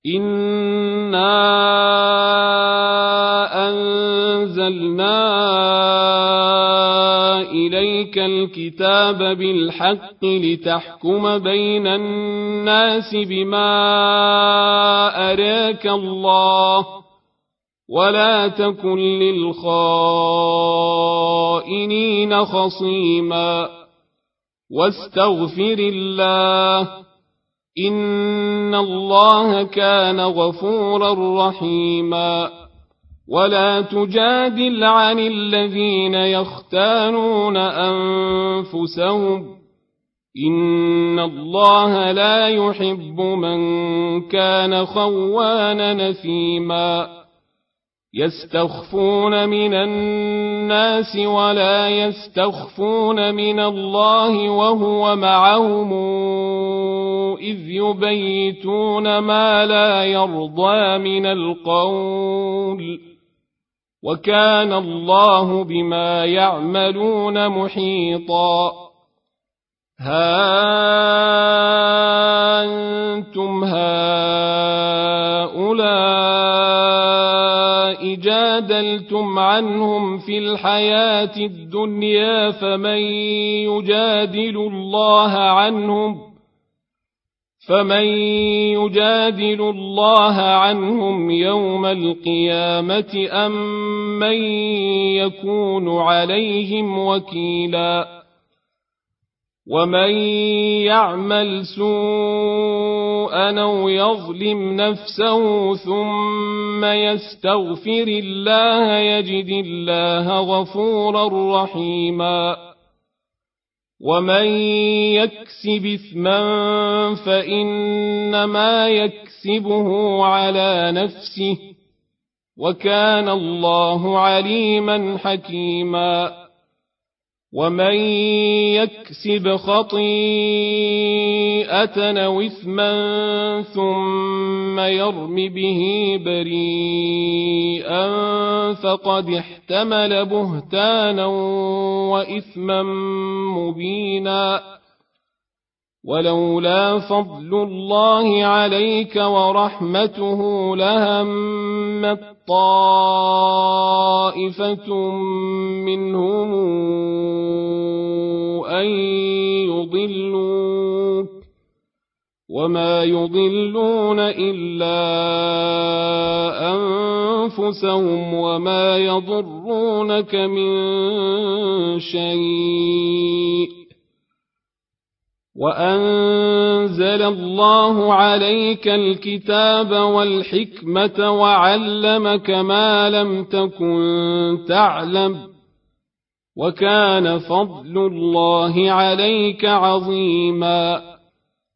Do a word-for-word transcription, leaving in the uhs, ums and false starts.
إنا أنزلنا إليك الكتاب بالحق لتحكم بين الناس بما أراك الله ولا تكن للخائنين خصيما واستغفر الله إن الله كان غفورا رحيما ولا تجادل عن الذين يختانون أنفسهم إن الله لا يحب من كان خوانا نثيما يستخفون من الناس ولا يستخفون من الله وهو معهم إذ يبيتون ما لا يرضى من القول وكان الله بما يعملون محيطا ها أنتم هؤلاء جادلتم عنهم في الحياة الدنيا فمن يجادل الله عنهم فمن يجادل الله عنهم يوم القيامة أم من يكون عليهم وكيلا ومن يعمل سوءا أو يظلم نفسه ثم يستغفر الله يجد الله غفورا رحيما ومن يكسب إثما فإنما يكسبه على نفسه وكان الله عليما حكيما ومن يكسب خطيئة أو إثما ثم يرم به بريئا فقد احتمل بهتانا وإثما مبينا ولولا فضل الله عليك ورحمته لهمت طائفة منهم أن يضلوك وما يضلون إلا أنفسهم وما يضرونك من شيء وأنزل الله عليك الكتاب والحكمة وعلمك ما لم تكن تعلم وكان فضل الله عليك عظيما